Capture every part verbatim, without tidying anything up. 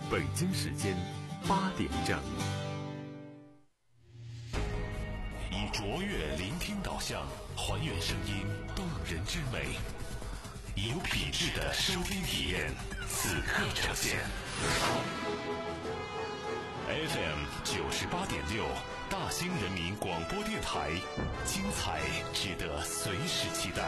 北京时间八点整。 以卓越聆听导向，还原声音动人之美，以有品质的收听体验，此刻呈现。F M 九十八点六，大兴人民广播电台，精彩值得随时期待。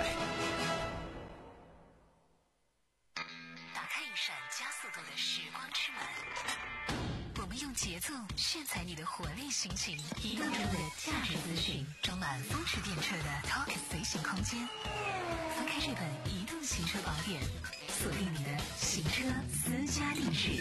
打开一扇加速度的时光之门，我们用节奏炫彩你的活力心情，移动中的价值资讯，装满风驰电掣的 Talk 随行空间。翻开这本移动行车宝典，锁定你的行车私家定制。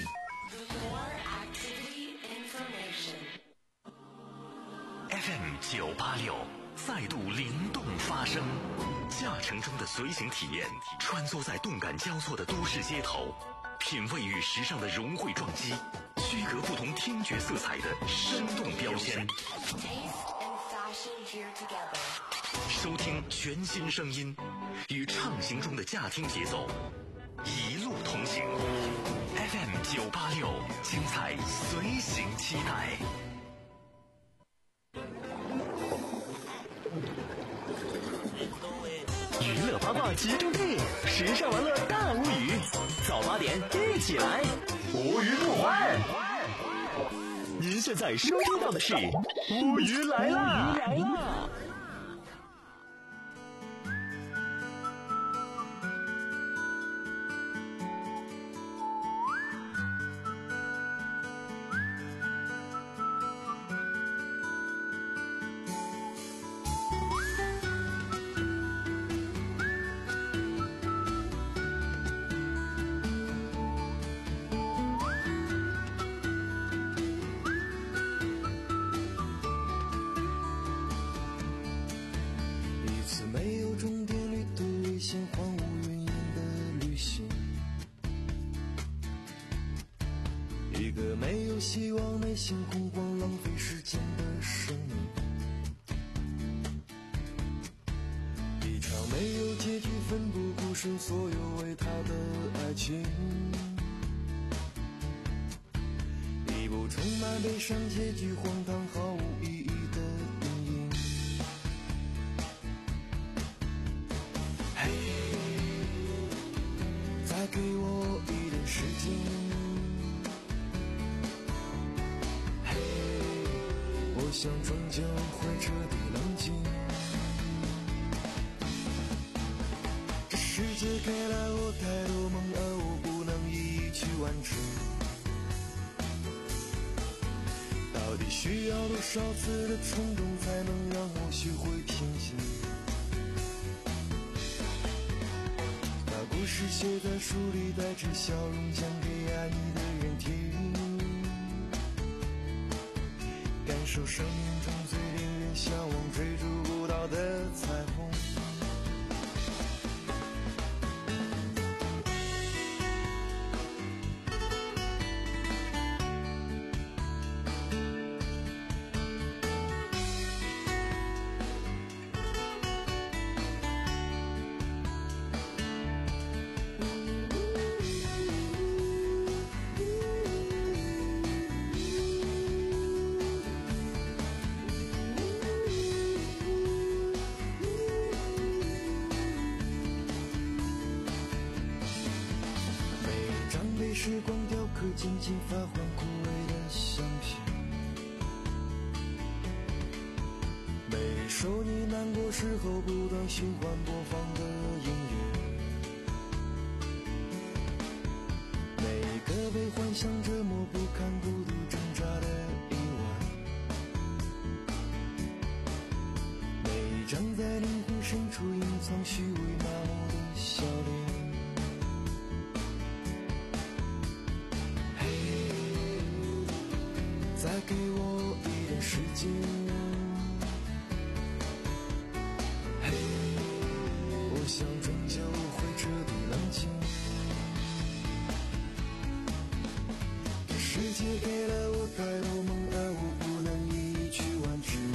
F M 九八六，再度灵动发声，驾乘中的随行体验，穿梭在动感交错的都市街头，品味与时尚的融汇撞击，区隔不同听觉色彩的生动标签。收听全新声音，与畅行中的驾听节奏，一路同行。F M 九八六，精彩随行期待。 娱乐八卦集中地，时尚玩乐大无语，早八点一起来，无鱼不欢。您现在收听到的是无鱼来啦！来啦！ 希望内心空旷，浪费时间的生命，一场没有结局，奋不顾身，所有为他的爱情，一部充满悲伤、结局荒唐、毫无意义的电影。嘿，再给我一点时间。我想终究会彻底冷静，这世界给了我太多梦，而我不能一一去完成。到底需要多少次的冲动，才能让我学会平静？把故事写在书里，带着笑容讲给爱你的人听，感受生命中最令人向往、追逐不到的彩虹。时光雕刻静静发黄枯萎的相片，每首你难过时候不断循环播放的音乐，每一个被幻想折磨不堪孤独挣扎的夜晚，每一张在灵魂深处隐藏虚伪麻木的笑脸。再给我一点时间，嘿，我想终究会彻底冷静。这世界给了我太多梦，而我不能一一去完成。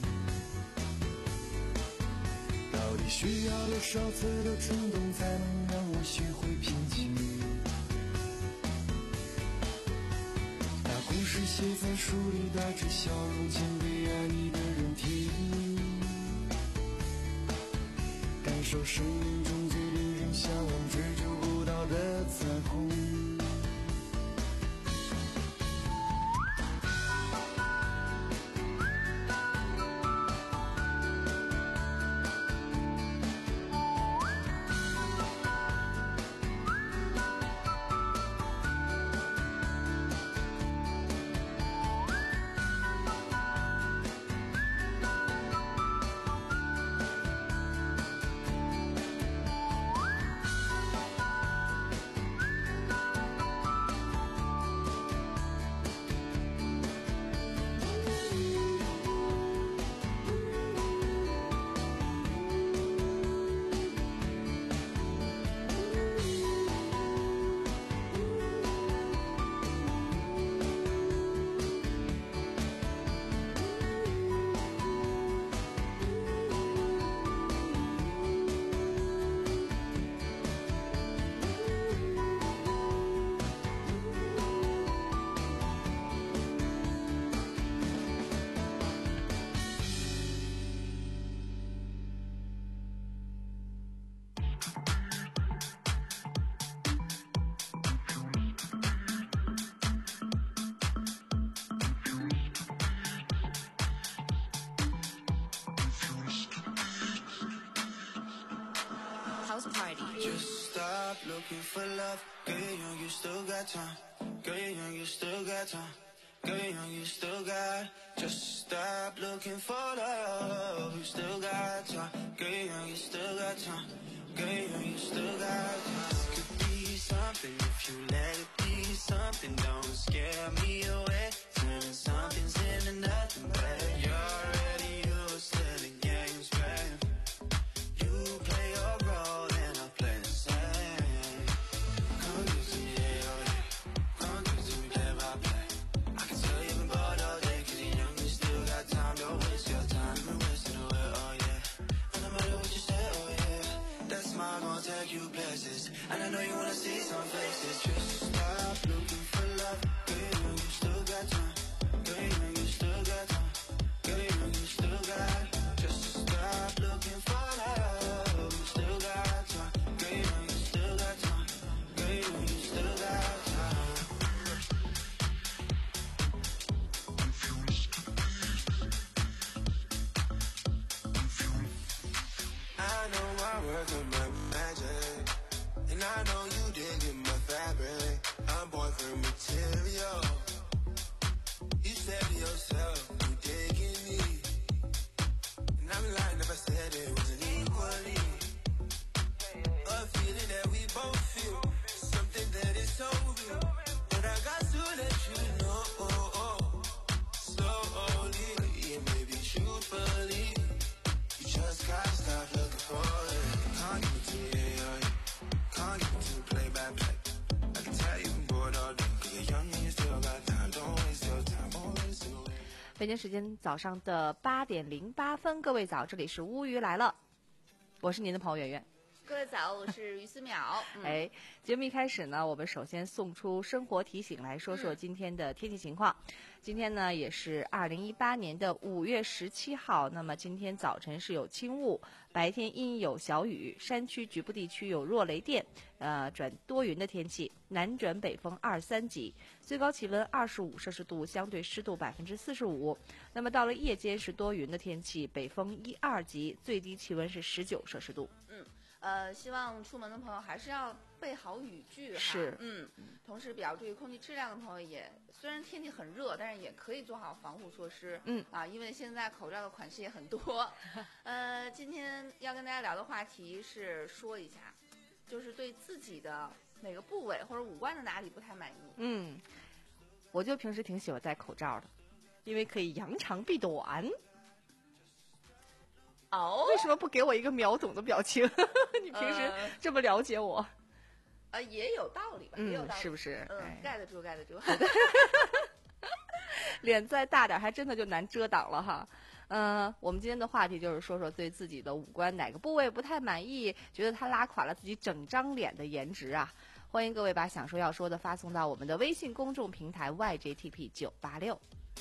到底需要多少次的冲动，才能让我学会平静？ 写在书里，带着笑容讲给爱你的人听，感受生命中最令人向往追求不到的彩虹。 Just stop looking for love. Girl, you're young, you still got time. Girl, you're young, you still got time. Girl, you're young, you still got. Just stop looking for love. You still got time. Girl, you're young, you still got time. Girl, you're young, you still got time. Could be something if you let it be something. Don't scare me away. Turning something's into nothing, babe. You're already used to the games, babe. You play your role and I play the same. Come give to me, yeah, oh yeah. Come give to me, play by play. I can tell you've been bored all day, cause you're young, you still got time. Don't waste your time, you're wasting away, oh yeah. And no matter what you say, oh yeah, that smile gon' take you places. And I know you wanna see some faces. Just stop looking for love. Girl, you know you still got time. Girl, you know you still got time. Girl, you know you still got. Just stop looking for love. You still got time. Girl, you know you still got time. Girl, you know you still got time. I know I work on my magic, and I know you digging my fabric. I'm boyfriend material. You said to yourself, you digging me, and I'm lying if I said it wasn't equally. A feeling that we both feel, something that is so real, but I got to let you know, slowly, yeah, maybe truthfully. You just gotta stop looking for it. Can't give it to me, yeah, yeah. Can't give it to me, play by play. I can tell you've been bored all day, cause you're young and you still got time. Don't waste your time, don't waste it away. 北京时间早上的八点零八分，各位早，这里是乌鱼来了，我是您的朋友圆圆。 各位早，我是于思淼。嗯、 哎，节目一开始呢，我们首先送出生活提醒，来说说今天的天气情况。嗯、今天呢，也是二零一八年的五月十七号。那么今天早晨是有轻雾，白天阴有小雨，山区局部地区有弱雷电，呃，转多云的天气，南转北风二三级，最高气温二十五摄氏度，相对湿度百分之四十五。那么到了夜间是多云的天气，北风一二级，最低气温是十九摄氏度。 嗯。呃，希望出门的朋友还是要备好雨具哈。 是， 嗯，同时比较注意空气质量的朋友也，虽然天气很热，但是也可以做好防护措施。 嗯啊，因为现在口罩的款式也很多。呃，今天要跟大家聊的话题是说一下，就是对自己的哪个部位或者五官的哪里不太满意。 嗯，我就平时挺喜欢戴口罩的，因为可以扬长避短。 哦， 为什么不给我一个秒懂的表情？你平时这么了解我， 呃，也有道理吧？ 嗯， 也有道理， 是不是？ 嗯，盖得住，盖得住。 脸再大点，还真的就难遮挡了哈。嗯、呃，我们今天的话题就是说说对自己的五官哪个部位不太满意，觉得它拉垮了自己整张脸的颜值啊。 欢迎各位把想说要说的发送到我们的微信公众平台 Y J T P 九八六。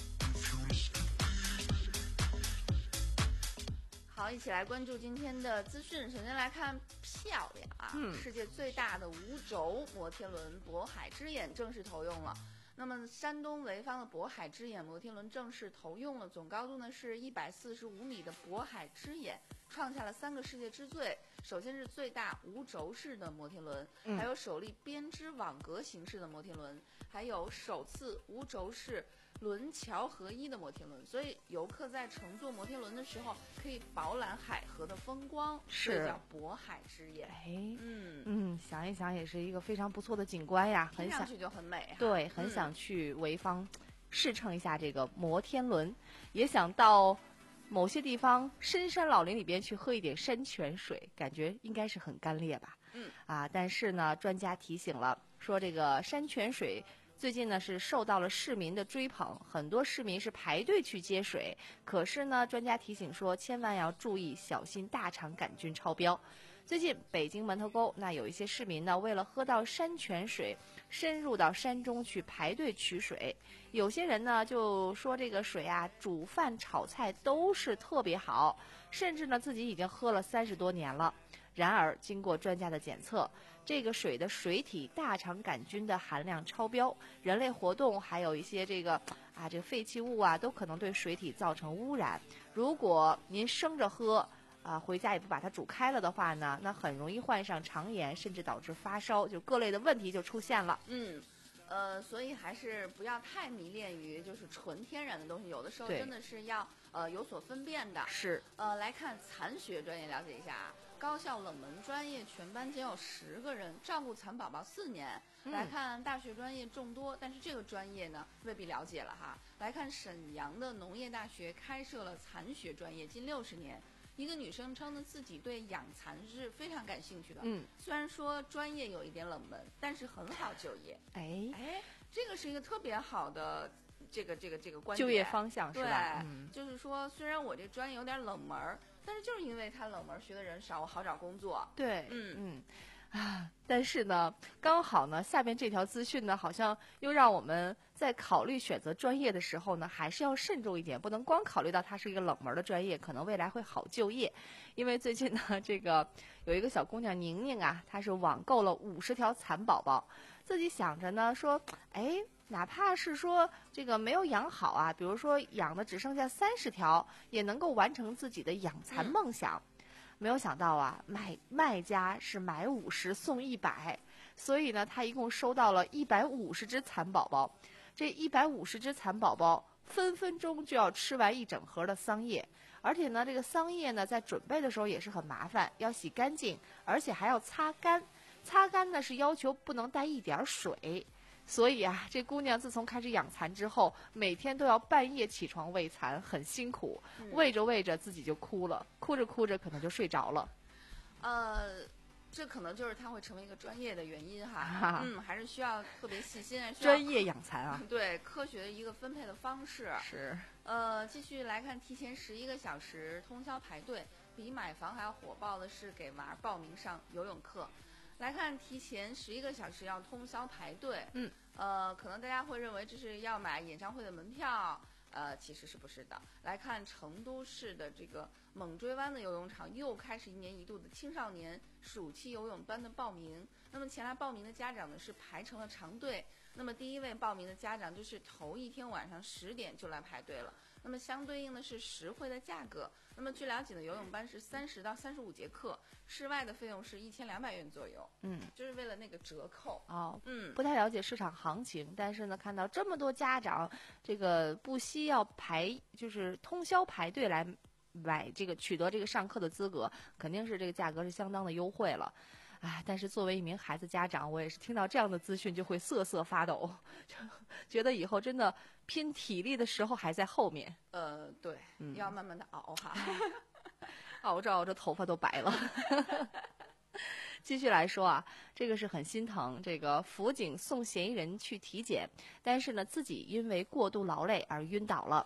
好，一起来关注今天的资讯。首先来看漂亮啊， 嗯、 世界最大的无轴摩天轮渤海之眼正式投用了。那么山东潍坊的渤海之眼摩天轮正式投用了，总高度呢是一百四十五米的渤海之眼，创下了三个世界之最。首先是最大无轴式的摩天轮， 嗯、 还有首例编织网格形式的摩天轮，还有首次无轴式轮桥合一的摩天轮。所以游客在乘坐摩天轮的时候可以饱览海河的风光， 是所以叫渤海之眼。 哎， 嗯嗯，想一想也是一个非常不错的景观呀，很想听上去就很美、啊。 对，很想去潍坊试乘一下这个摩天轮，也想到某些地方深山老林里边去喝一点山泉水，感觉应该是很干裂吧。 嗯啊，但是呢，专家提醒了，说这个山泉水最近呢是受到了市民的追捧，很多市民是排队去接水。可是呢，专家提醒说，千万要注意，小心大肠杆菌超标。最近北京门头沟那有一些市民呢，为了喝到山泉水，深入到山中去排队取水。有些人呢就说这个水啊，煮饭炒菜都是特别好，甚至呢自己已经喝了三十多年了。然而经过专家的检测，这个水的水体大肠杆菌的含量超标，人类活动还有一些这个啊这个废弃物啊，都可能对水体造成污染。如果您生着喝啊，回家也不把它煮开了的话呢，那很容易患上肠炎，甚至导致发烧，就各类的问题就出现了。 嗯，呃，所以还是不要太迷恋于就是纯天然的东西，有的时候真的是要呃有所分辨的。 是。 呃，来看残学专业，了解一下啊。高校冷门专业全班仅有十个人，照顾残宝宝四年。 嗯、 来看大学专业众多，但是这个专业呢未必了解了哈。来看沈阳的农业大学开设了残学专业近六十年。一个女生称呢，自己对养蚕是非常感兴趣的。 嗯， 虽然说专业有一点冷门，但是很好就业。 哎哎，这个是一个特别好的这个这个这个观点就业方向是吧？ 对、嗯，就是说虽然我这专业有点冷门，但是就是因为它冷门，学的人少，我好找工作。 对， 嗯嗯。啊，但是呢，刚好呢，下面这条资讯呢，好像又让我们在考虑选择专业的时候呢，还是要慎重一点，不能光考虑到它是一个冷门的专业，可能未来会好就业。因为最近呢，这个有一个小姑娘宁宁啊，她是网购了五十条蚕宝宝，自己想着呢，说，哎，哪怕是说这个没有养好啊，比如说养的只剩下三十条，也能够完成自己的养蚕梦想。嗯，没有想到啊，买卖家是买五十送一百，所以呢，他一共收到了一百五十只蚕宝宝。这一百五十只蚕宝宝分分钟就要吃完一整盒的桑叶，而且呢，这个桑叶呢，在准备的时候也是很麻烦，要洗干净，而且还要擦干。擦干呢是要求不能带一点水。所以啊，这姑娘自从开始养蚕之后，每天都要半夜起床喂蚕，很辛苦。 嗯、 喂着喂着自己就哭了，哭着哭着可能就睡着了。 呃，这可能就是她会成为一个专业的原因哈。 啊、 嗯，还是需要特别细心， 专业养蚕啊。 对，科学的一个分配的方式。 是。 呃，继续来看，提前十一个小时通宵排队，比买房还要火爆的是给娃报名上游泳课。来看提前十一个小时要通宵排队， 嗯， 呃，可能大家会认为这是要买演唱会的门票，呃，其实是不是的。来看成都市的这个猛追湾的游泳场又开始一年一度的青少年暑期游泳班的报名，那么前来报名的家长呢是排成了长队，那么第一位报名的家长就是头一天晚上十点就来排队了，那么相对应的是实惠的价格。那么据了解呢，游泳班是三十到三十五节课，室外的费用是一千两百元左右， 嗯， 就是为了那个折扣。 哦， 嗯， 不太了解市场行情，但是呢，看到这么多家长这个不惜要排，就是通宵排队来买这个取得这个上课的资格，肯定是这个价格是相当的优惠了。啊，但是作为一名孩子家长，我也是听到这样的资讯就会瑟瑟发抖，就觉得以后真的拼体力的时候还在后面。 呃，对， 嗯、 要慢慢的熬哈， 熬着熬着头发都白了。继续来说啊，这个是很心疼，这个辅警送嫌疑人去体检，但是呢，自己因为过度劳累而晕倒了。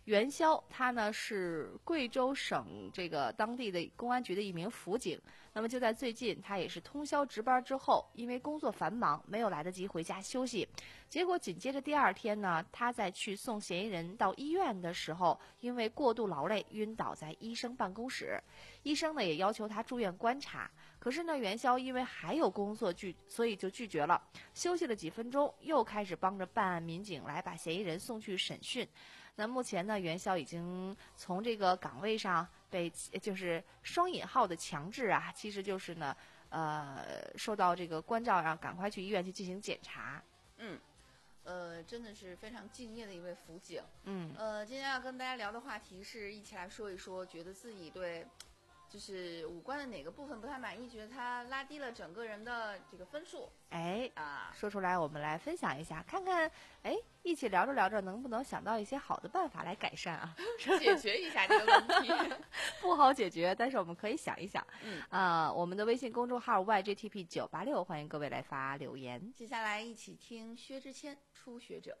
袁潇他呢是贵州省这个当地的公安局的一名辅警。那么就在最近，他也是通宵值班之后，因为工作繁忙，没有来得及回家休息。结果紧接着第二天呢，他在去送嫌疑人到医院的时候，因为过度劳累晕倒在医生办公室。医生呢也要求他住院观察，可是呢袁潇因为还有工作拒，所以就拒绝了。休息了几分钟，又开始帮着办案民警来把嫌疑人送去审讯。那目前呢，袁潇已经从这个岗位上被就是双引号的强制啊，其实就是呢，呃，受到这个关照，让赶快去医院去进行检查。 嗯，呃，真的是非常敬业的一位辅警。 嗯， 呃，今天要跟大家聊的话题是一起来说一说，觉得自己对就是五官的哪个部分不太满意，觉得它拉低了整个人的这个分数。 哎啊， 说出来我们来分享一下，看看，哎，一起聊着聊着能不能想到一些好的办法来改善啊， 解决一下这个问题。 不好解决，但是我们可以想一想。 嗯啊、呃，我们的微信公众号 Y G T P 九八六，欢迎各位来发留言。 接下来一起听薛之谦《初学者》。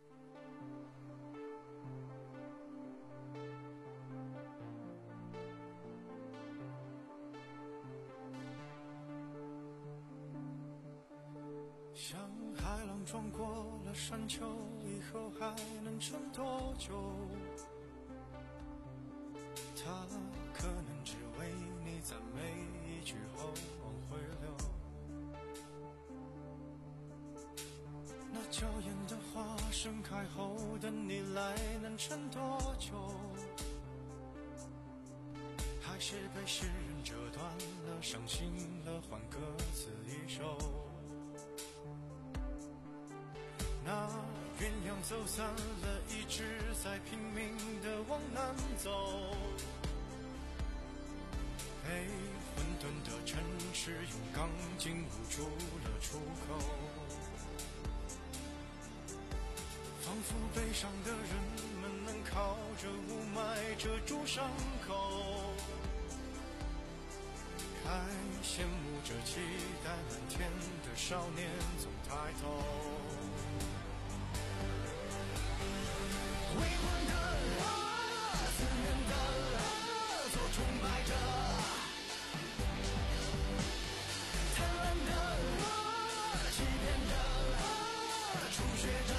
像海浪撞过了山丘，以后还能撑多久？他可能只为你在每一句后往回流。那娇艳的花盛开后等你来，能撑多久？还是被诗人折断了，伤心了，换歌词一首。那鸳鸯走散了，一直在拼命地往南走。被混沌的城市用钢筋捂住了出口，仿佛悲伤的人们能靠着雾霾遮住伤口，还羡慕着期待蓝天的少年总抬头。微观的啊，自恋的啊，做崇拜者；贪婪的啊，欺骗者啊，初学者；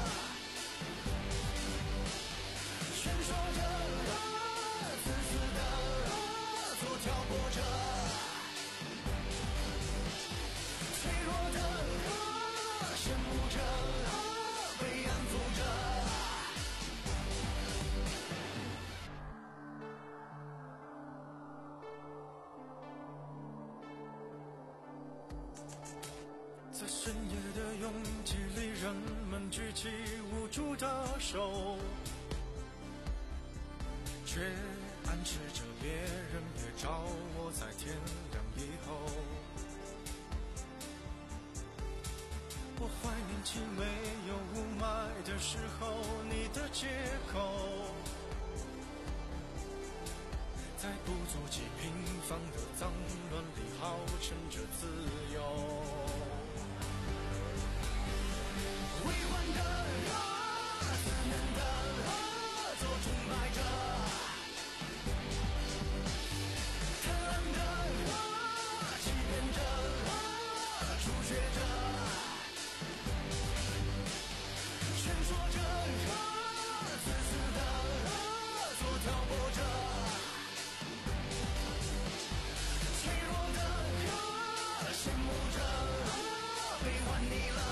劝说着啊，自私的啊，做挑拨者；脆弱的啊，羡慕着啊，被安抚着。在深夜的拥挤里，人们举起无助的手，却暗示着别人别找我，在天亮以后。我怀念起没有雾霾的时候，你的借口，在不足几平方的脏乱里，号称着自由。微观的啊，自恋的啊，做崇拜者；贪婪的啊，欺骗者啊，初学者；劝说着啊，自私的啊，做挑拨者；脆弱的啊，羡慕着啊，被玩腻了。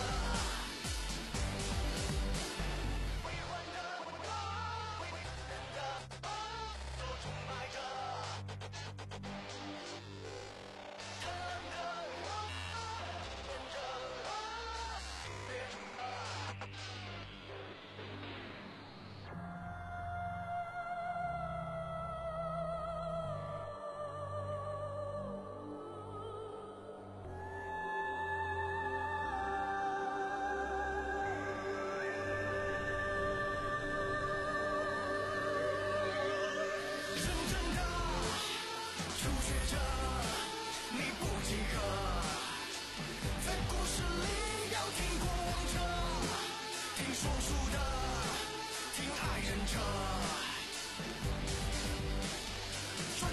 听说书的，听爱人者。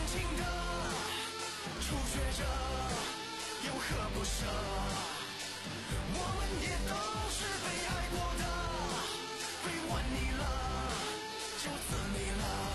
情的初学者有何不舍？我们也都是被爱过的，被玩腻了就自你了。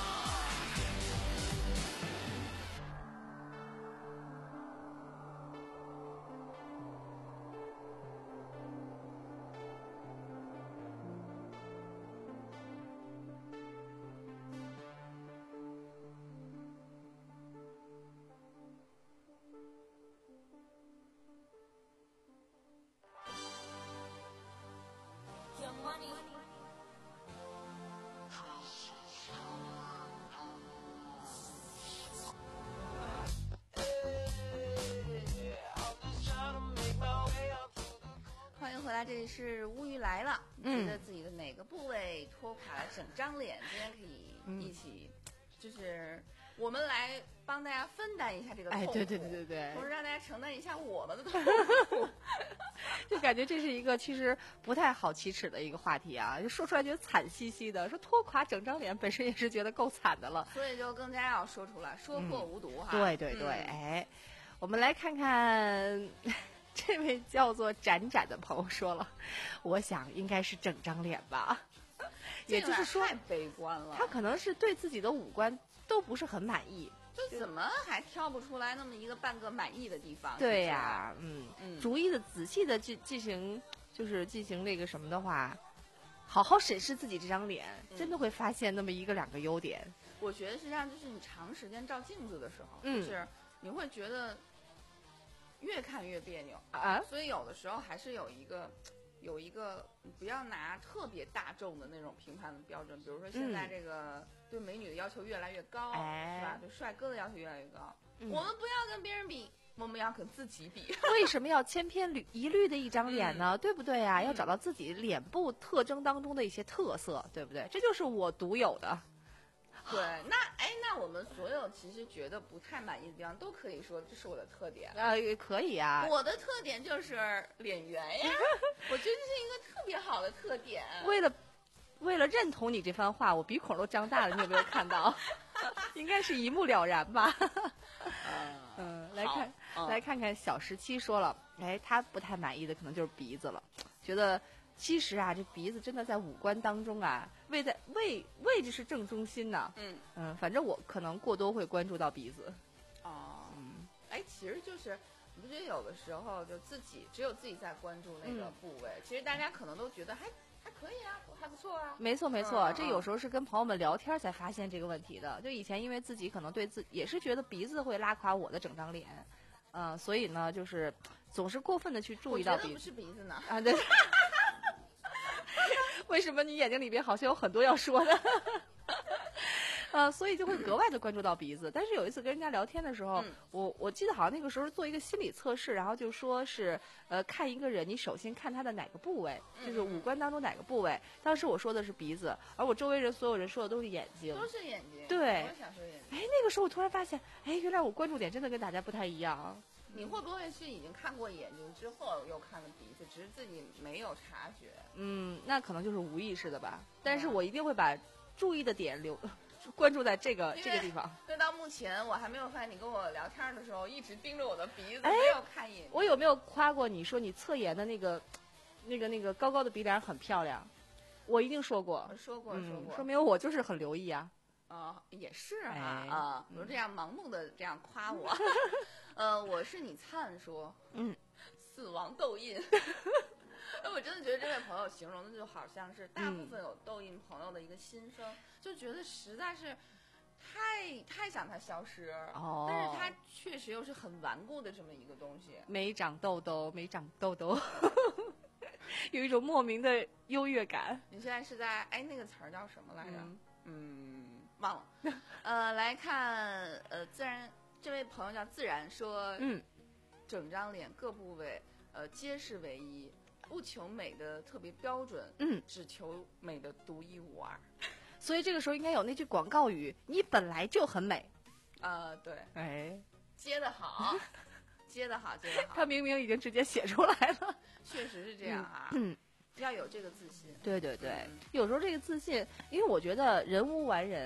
欢迎回来，这里是乌鱼来了。 嗯觉得自己的哪个部位拖垮了整张脸？今天可以一起，就是我们来帮大家分担一下这个痛苦， 哎，对对对对对， 同时让大家承担一下我们的痛苦。 就感觉这是一个其实不太好启齿的一个话题啊，就说出来觉得惨兮兮的，说拖垮整张脸，本身也是觉得够惨的了。 所以就更加要说出来，说破无毒哈。 嗯、对对对，嗯、哎，我们来看看。这位叫做展展的朋友说了，我想应该是整张脸吧，也就是说太悲观了。 他可能是对自己的五官都不是很满意， 就怎么还挑不出来那么一个半个满意的地方？ 对呀、啊， 嗯嗯，逐一的仔细的进进行，就是进行那个什么的话，好好审视自己这张脸，嗯、真的会发现那么一个两个优点。 我觉得实际上就是你长时间照镜子的时候， 嗯、 就是你会觉得。越看越别扭啊， 所以有的时候还是有一个，有一个不要拿特别大众的那种评判的标准，比如说现在这个对美女的要求越来越高， 哎、 是吧？对帅哥的要求越来越高， 嗯、 我们不要跟别人比，我们要跟自己比。 为什么要千篇一律的一张脸呢？嗯、对不对呀、啊？要找到自己脸部特征当中的一些特色，对不对？这就是我独有的。 对，那哎，那我们所有其实觉得不太满意的地方，都可以说这是我的特点。 呃，可以啊。 我的特点就是脸圆呀，我觉得这是一个特别好的特点。 为了为了认同你这番话，我鼻孔都张大了，你有没有看到？应该是一目了然吧。嗯，来看、嗯、来看看小十七说了，哎，他不太满意的可能就是鼻子了，觉得。其实啊，这鼻子真的在五官当中啊，位在位位置是正中心呢。 嗯嗯，反正我可能过多会关注到鼻子。 哦，嗯，哎，其实就是你不觉得有的时候就自己只有自己在关注那个部位，嗯、其实大家可能都觉得还还可以啊，还不错啊。 没错没错， 嗯、 这有时候是跟朋友们聊天才发现这个问题的。就以前因为自己可能对自也是觉得鼻子会拉垮我的整张脸，嗯、呃，所以呢，就是总是过分的去注意到鼻子。 我觉得不是鼻子呢啊，对。为什么你眼睛里边好像有很多要说的？呃，所以就会格外的关注到鼻子。但是有一次跟人家聊天的时候， 嗯、 我我记得好像那个时候做一个心理测试，然后就说是呃看一个人，你首先看他的哪个部位，就是五官当中哪个部位。当时我说的是鼻子，而我周围人所有人说的都是眼睛， 都是眼睛。 对， 我想说眼睛。 哎，那个时候我突然发现，哎，原来我关注点真的跟大家不太一样。 你会不会是已经看过眼睛之后又看了鼻子，只是自己没有察觉？ 嗯，那可能就是无意识的吧。但是我一定会把注意的点留关注在这个这个地方。 那到目前我还没有发现你跟我聊天的时候一直盯着我的鼻子， 哎、 没有看眼睛。 我有没有夸过你说你侧颜的那个那个那个高高的鼻梁很漂亮？我一定说过， 说过说过， 嗯、说明我就是很留意啊。 啊、呃，也是啊、 哎、 啊，比如这样盲目的这样夸我，呃，我是你灿说， 嗯， 死亡痘印。我真的觉得这位朋友形容的就好像是大部分有痘印朋友的一个心声，嗯、就觉得实在是太太想它消失， 哦， 但是它确实又是很顽固的这么一个东西， 没长痘痘，没长痘痘。有一种莫名的优越感。 你现在是在哎那个词儿叫什么来着？嗯。嗯忘了，呃，来看，呃，自然这位朋友叫自然说， 嗯， 整张脸各部位，呃，皆是唯一，不求美的特别标准， 嗯， 只求美的独一无二。 所以这个时候应该有那句广告语：你本来就很美。 呃，对， 哎， 接得好，接得好，接得好。 他明明已经直接写出来了， 确实是这样啊。 嗯。嗯， 要有这个自信。 对对对，有时候这个自信，因为我觉得人无完人，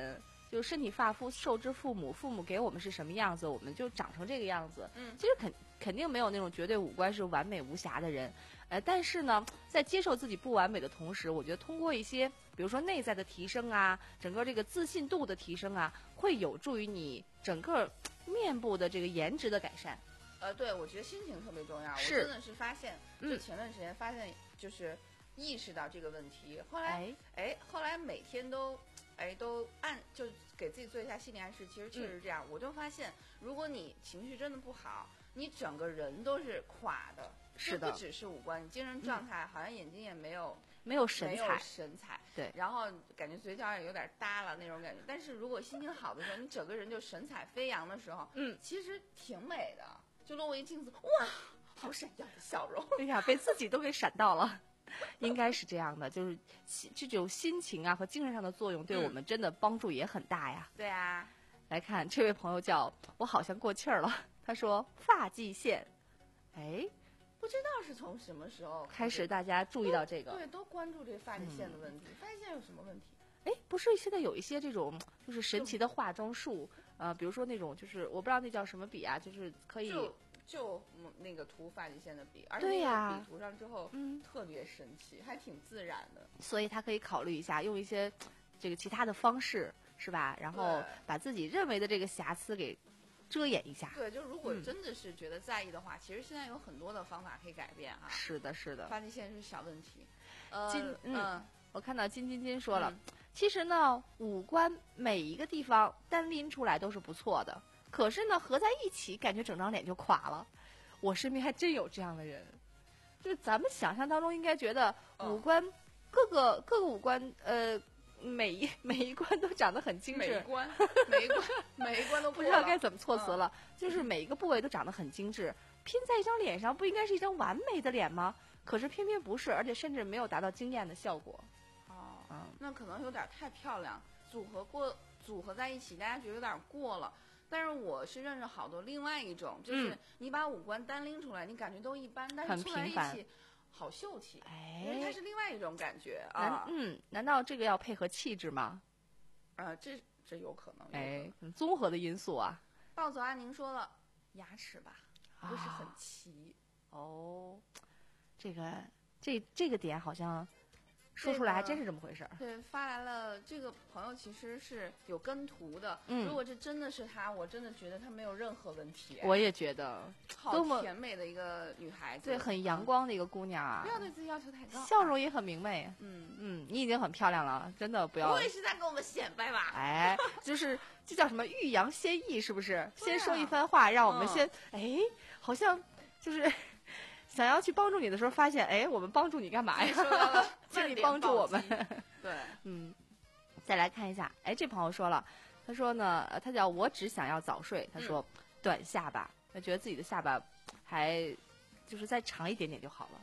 就身体发肤受之父母，父母给我们是什么样子，我们就长成这个样子。 嗯， 其实肯肯定没有那种绝对五官是完美无瑕的人，呃，但是呢，在接受自己不完美的同时，我觉得通过一些，比如说内在的提升啊，整个这个自信度的提升啊，会有助于你整个面部的这个颜值的改善。 呃，对，我觉得心情特别重要。 是我真的是发现，就嗯前段时间发现，就是意识到这个问题，后来哎， 哎，后来每天都，哎，都按就给自己做一下心理暗示。其实确实是这样，我就发现，如果你情绪真的不好，你整个人都是垮的。 是的不只是五官，你精神状态、好像眼睛也没有没有神没有采， 神采， 对， 然后感觉嘴角也有点耷了那种感觉。但是如果心情好的时候，你整个人就神采飞扬的时候， 嗯， 其实挺美的。就落过一镜子，哇，好闪耀的笑容。 哎呀，被自己都给闪到了。应该是这样的，就是这种心情啊和精神上的作用，对我们真的帮助也很大呀。 对啊， 来看这位朋友叫我好像过气儿了，他说发际线，哎， 不知道是从什么时候开始大家注意到这个， 对，都关注这发际线的问题。发际线有什么问题？ 哎，不是现在有一些这种就是神奇的化妆术，呃，比如说那种就是我不知道那叫什么笔啊，就是可以就就那个涂发际线的笔，而且对呀那个笔涂上之后， 嗯， 特别神奇，还挺自然的。 所以他可以考虑一下，用一些这个其他的方式，是吧？然后把自己认为的这个瑕疵给遮掩一下。 对，就如果嗯真的是觉得在意的话，其实现在有很多的方法可以改变啊。 是的，是的。 发际线是小问题。呃， 金嗯嗯， 我看到金金金说了， 嗯其实呢，五官每一个地方单拎出来都是不错的，可是呢，合在一起感觉整张脸就垮了。我身边还真有这样的人，就是咱们想象当中应该觉得哦五官、各个各个五官呃每一每一关都长得很精致， 每一关每一关每一关都不知道该怎么措辞嗯了，就是每一个部位都长得很精致，拼在一张脸上不应该是一张完美的脸吗？可是偏偏不是，而且甚至没有达到惊艳的效果。 哦， 嗯那可能有点太漂亮，组合过组合在一起，大家觉得有点过了。但是我是认识好多另外一种，就是嗯你把五官单拎出来，你感觉都一般，但很是凑在一平凡起好秀气， 哎因为它是另外一种感觉难啊。 嗯，难道这个要配合气质吗？ 啊，这这有可能。有可能哎，嗯综合的因素啊。 暴走阿宁说了，牙齿吧不是很啊齐。 哦，这个这这个点好像说出来还真是这么回事儿。 对，发来了这个朋友其实是有跟图的。 嗯如果这真的是他，我真的觉得他没有任何问题。 我也觉得， 好多么甜美的一个女孩子， 对，很阳光的一个姑娘啊不，要对自己要求太高， 笑容也很明媚。 嗯， 嗯，你已经很漂亮了，真的不要不。会是在跟我们显摆吧？ 哎，就是这叫什么欲扬先抑，是不是？ 对啊先说一番话，让我们嗯先哎，好像就是想要去帮助你的时候，发现哎，我们帮助你干嘛呀？ 说到了请你万点帮助我们。 暴击对， 嗯，再来看一下，哎，这朋友说了，他说呢，呃他叫我只想要早睡，他说、短下巴，他觉得自己的下巴还就是再长一点点就好了。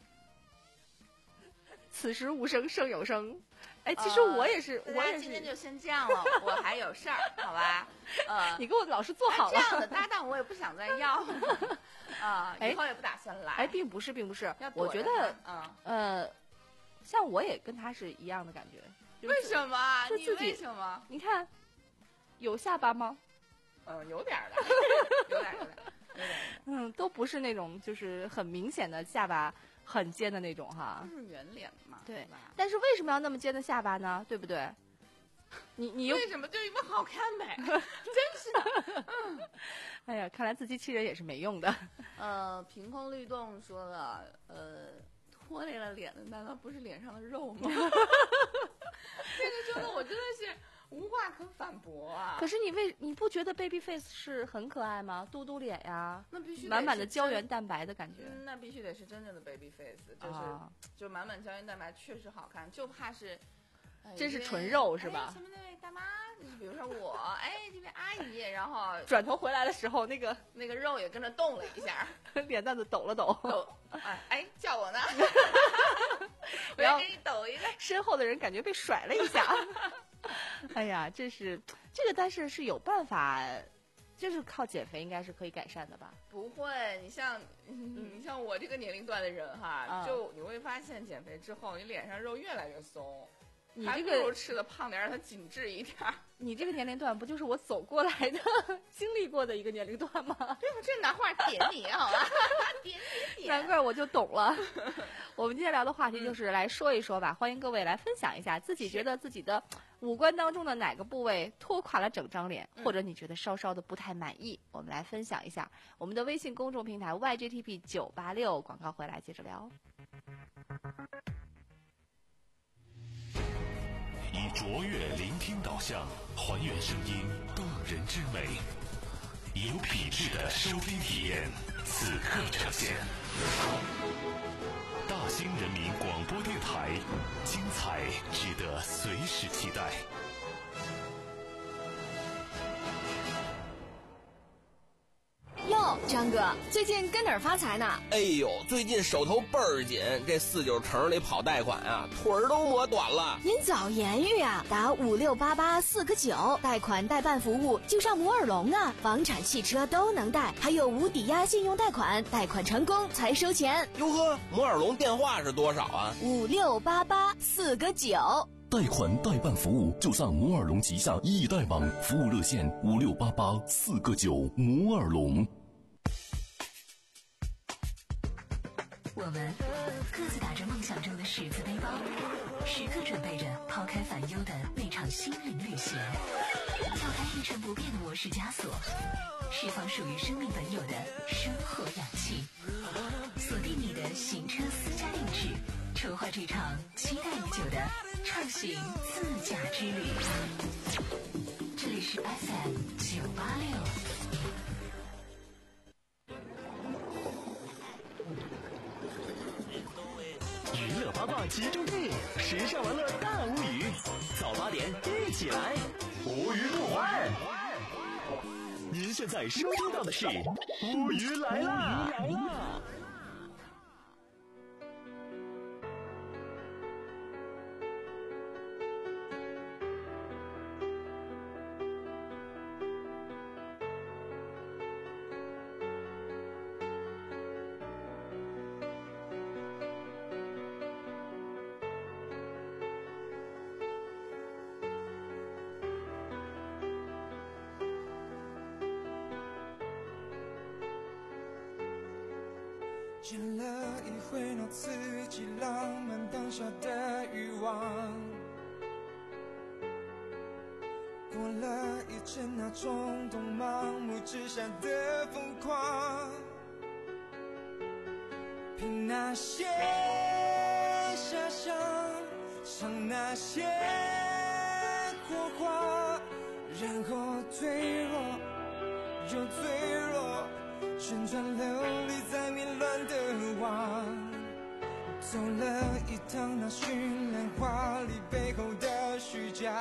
此时无声胜有声，哎，其实我也是， 呃我也大家今天是， 就先这样了，我还有事儿，好吧？呃， 你给我老师做好这样的了。 搭档我也不想再要了，啊， 哎以后也不打算来。 哎，并不是，并不是要，躲着我觉得， 他， 呃，像我也跟他是一样的感觉。 嗯，为什么啊？你是自己为什么？ 你看，有下巴吗？ 嗯，有点儿的，有点儿，有点儿，有点儿。 嗯，都不是那种就是很明显的下巴很尖的那种哈。 就是圆脸嘛， 对吧？ 但是为什么要那么尖的下巴呢？对不对？你你又为什么就因为好看呗？真是的。 哎呀，看来自欺欺人也是没用的。 呃，凭空律动说了，呃，拖累了脸的难道不是脸上的肉吗？这个说的我真的是无话可反驳啊。 可是你为你不觉得 baby face 是很可爱吗？嘟嘟脸呀， 那必须得满满的是真胶原蛋白的感觉。 嗯，那必须得是真正的 baby face，就是、 啊就满满胶原蛋白确实好看，就怕是。哎真是这边纯肉是吧哎前面那位大妈，就是比如说我，哎，这边阿姨，然后转头回来的时候，那个那个肉也跟着动了一下， 脸蛋子抖了抖， 抖，哎哎，叫我呢，我然后要给你抖一个。 身后的人感觉被甩了一下。哎呀，这是这个，但是是有办法，就是靠减肥应该是可以改善的吧？ 不会，你像你像我这个年龄段的人哈， 嗯就你会发现减肥之后，你脸上肉越来越松， 你这还不个如吃的胖点儿，让它紧致一点儿。 你这个年龄段不就是我走过来的、经历过的一个年龄段吗？ 对，我这拿话点你好吧？点点点。 难怪我就懂了。我们今天聊的话题就是来说一说吧，欢迎各位来分享一下自己觉得自己的五官当中的哪个部位拖垮了整张脸，或者你觉得稍稍的不太满意，我们来分享一下。我们的微信公众平台 Y G T P 九八六，广告回来接着聊。 以卓越聆听导向，还原声音动人之美，有品质的收听体验，此刻呈现。大兴人民广播电台，精彩值得随时期待。 哟，张哥，最近跟哪儿发财呢？ 哎呦，最近手头倍儿紧，这四九城里跑贷款啊，腿儿都磨短了。 您早言语啊，打五六八八四个九，贷款代办服务就上摩尔龙啊，房产、汽车都能贷，还有无抵押信用贷款，贷款成功才收钱。 哟呵，摩尔龙电话是多少啊？ 五六八八四个九。 贷款代办服务就上摩尔龙旗下易贷网，服务热线五六八八四个九，摩尔龙。 我们各自打着梦想中的十字背包，时刻准备着抛开烦忧的那场心灵旅行，跳开一成不变的模式枷锁，释放属于生命本有的生活氧气，锁定你的行车私家定制，筹划这场期待已久的畅行自驾之旅。这里是 F M 九八六。 娱乐八卦集中地，时尚玩乐大无语，早八点一起来，无语不欢。您现在收听到的是无语来啦！ 见了一回那刺激浪漫当下的欲望，过了一阵那冲动盲目之下的疯狂，凭那些遐想，想那些火花，然后脆弱又脆弱，旋转流离在迷乱的网，走了一趟那绚烂华丽背后的虚假，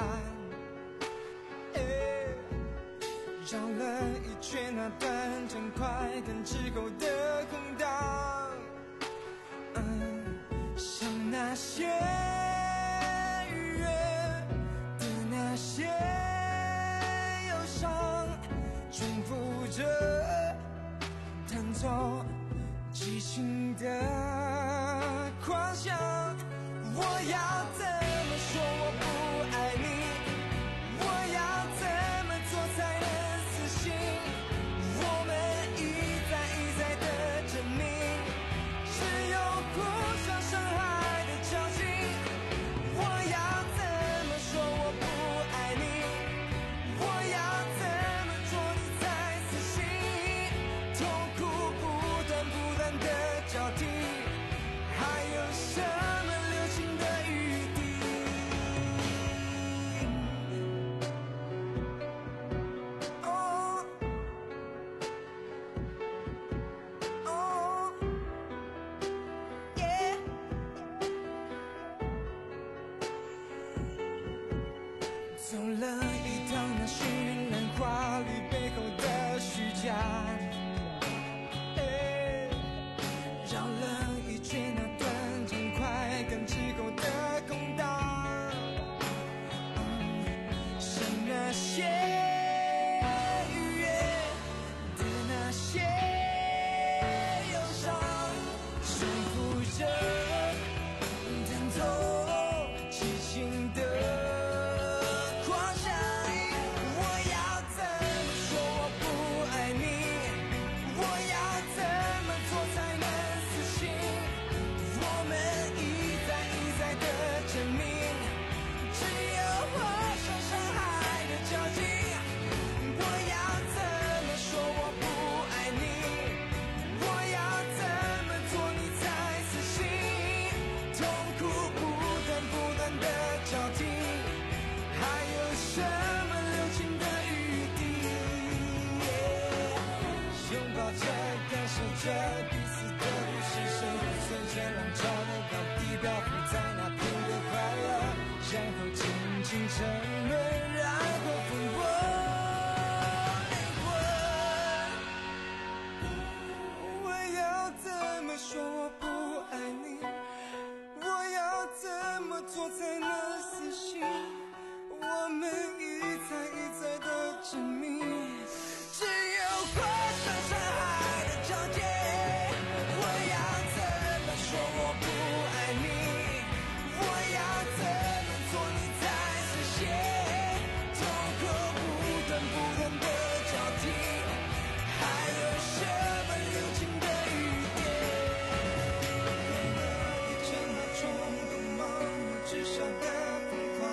绕了一圈那短暂快感之后的空荡，嗯，像那些愉悦的那些忧伤，重复着弹奏激情的狂想，我要怎么说我不爱你？我要怎么做才能死心？我们一再一再的证明，只有互相伤害的交集。 沉沦，然后风波灵魂。我要怎么说我不爱你？我要怎么做才能死心？我们一再一再的证明，只有过上山海的交界。我要怎么说我不爱你？我要怎么做你才实现？痛苦不断不断的交替，还有什么留情的余地？一阵那冲动盲目至少的疯狂。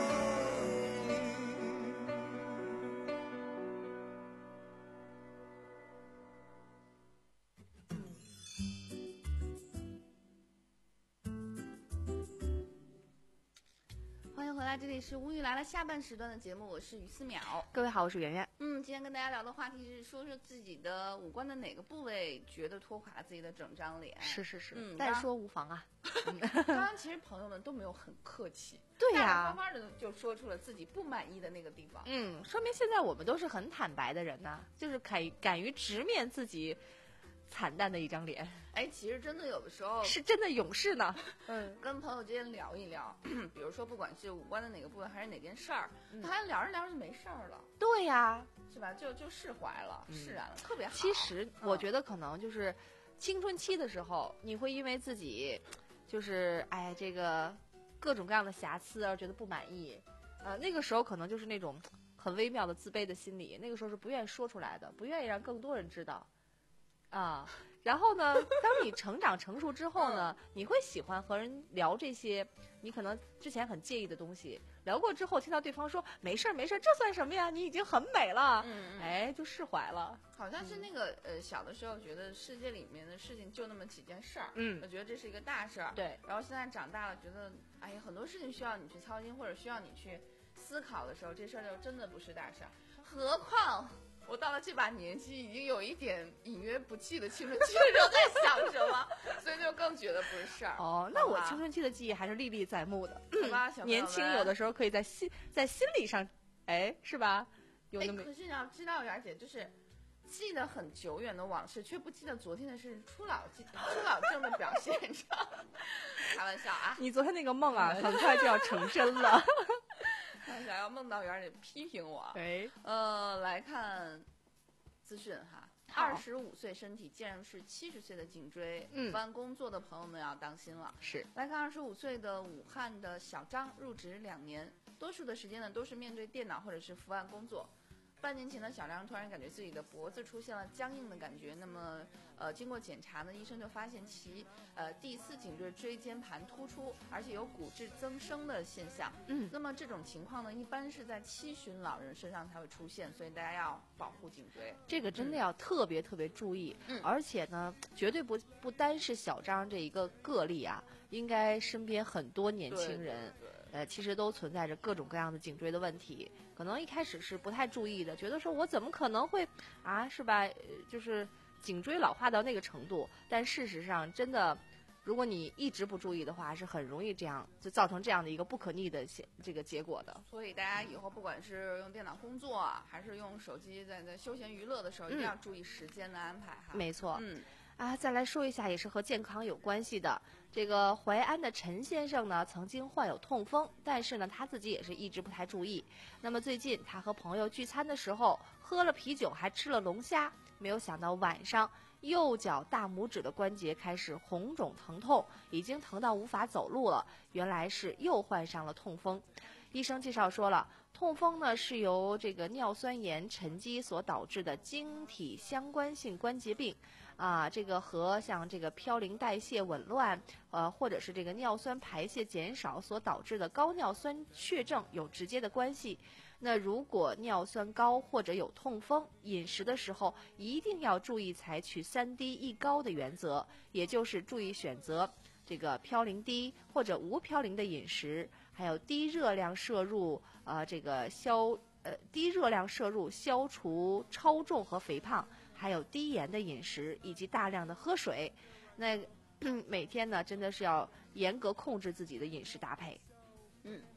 欢迎回来，这里是无语来了下半时段的节目，我是于思淼。 各位好，我是圆圆。 嗯，今天跟大家聊的话题是说说自己的五官的哪个部位觉得拖垮了自己的整张脸。 是是是， 嗯， 但说无妨啊。 刚刚其实朋友们都没有很客气， 对呀、 大大方方的就说出了自己不满意的那个地方。 嗯，说明现在我们都是很坦白的人呐，就是敢敢于直面自己惨淡的一张脸。 哎，其实真的有的时候是真的勇士呢。嗯， 跟朋友之间聊一聊，比如说不管是五官的哪个部分还是哪件事儿， 嗯他还聊着聊着就没事儿了。 对呀， 是吧？就就释怀了， 嗯释然了，特别好。 其实我觉得可能就是青春期的时候，你会因为自己就是哎这个各种各样的瑕疵而觉得不满意，呃，那个时候可能就是那种很微妙的自卑的心理，那个时候是不愿意说出来的，不愿意让更多人知道。啊，然后呢，当你成长成熟之后呢，你会喜欢和人聊这些你可能之前很介意的东西，聊过之后听到对方说没事儿没事儿，这算什么呀？你已经很美了， 嗯， 哎，就释怀了。 好像是那个呃，小的时候觉得世界里面的事情就那么几件事儿， 嗯， 我觉得这是一个大事儿， 对。 然后现在长大了，觉得哎呀，很多事情需要你去操心或者需要你去思考的时候，这事儿就真的不是大事儿，何况。我到了这把年纪，已经有一点隐约不记得青春期的时候在想什么，所以就更觉得不是事儿。 哦，那我青春期的记忆还是历历在目的。 好吧，小年轻有的时候可以在心在心理上，哎，是吧？有那么。 可是你要知道，圆姐就是记得很久远的往事，却不记得昨天的事，初老记初老症的表现，你知道吗？开玩笑啊！ 你昨天那个梦啊，很快就要成真了。 想要梦到圆姐批评我， 哎， 呃，来看资讯哈，二十五岁身体竟然是七十岁的颈椎， 嗯， 伏案工作的朋友们要当心了。 是， 来看二十五岁的武汉的小张，入职两年，多数的时间呢都是面对电脑或者是伏案工作。半年前的小张突然感觉自己的脖子出现了僵硬的感觉，那么呃，经过检查呢，医生就发现其呃第四颈椎椎间盘突出，而且有骨质增生的现象。 嗯， 那么这种情况呢，一般是在七旬老人身上才会出现，所以大家要保护颈椎。 这个真的要特别特别注意， 嗯， 而且呢，绝对不不单是小张这一个个例啊，应该身边很多年轻人。 对对对呃，其实都存在着各种各样的颈椎的问题，可能一开始是不太注意的，觉得说我怎么可能会啊，是吧？呃、就是颈椎老化到那个程度，但事实上真的，如果你一直不注意的话，是很容易这样就造成这样的一个不可逆的这个结果的。 所以大家以后不管是用电脑工作，还是用手机在在休闲娱乐的时候， 嗯、 一定要注意时间的安排哈。 没错， 嗯。 啊，再来说一下，也是和健康有关系的。这个淮安的陈先生呢，曾经患有痛风，但是呢，他自己也是一直不太注意。那么最近他和朋友聚餐的时候，喝了啤酒，还吃了龙虾，没有想到晚上右脚大拇指的关节开始红肿疼痛，已经疼到无法走路了。原来是又患上了痛风。医生介绍说了，痛风呢是由这个尿酸盐沉积所导致的晶体相关性关节病。啊，这个和像这个嘌呤代谢紊乱，呃，或者是这个尿酸排泄减少所导致的高尿酸血症有直接的关系。那如果尿酸高或者有痛风，饮食的时候一定要注意采取三低一高的原则，也就是注意选择这个嘌呤低或者无嘌呤的饮食，还有低热量摄入，呃，这个消呃低热量摄入消除超重和肥胖。还有低盐的饮食以及大量的喝水，那每天呢真的是要严格控制自己的饮食搭配。 嗯，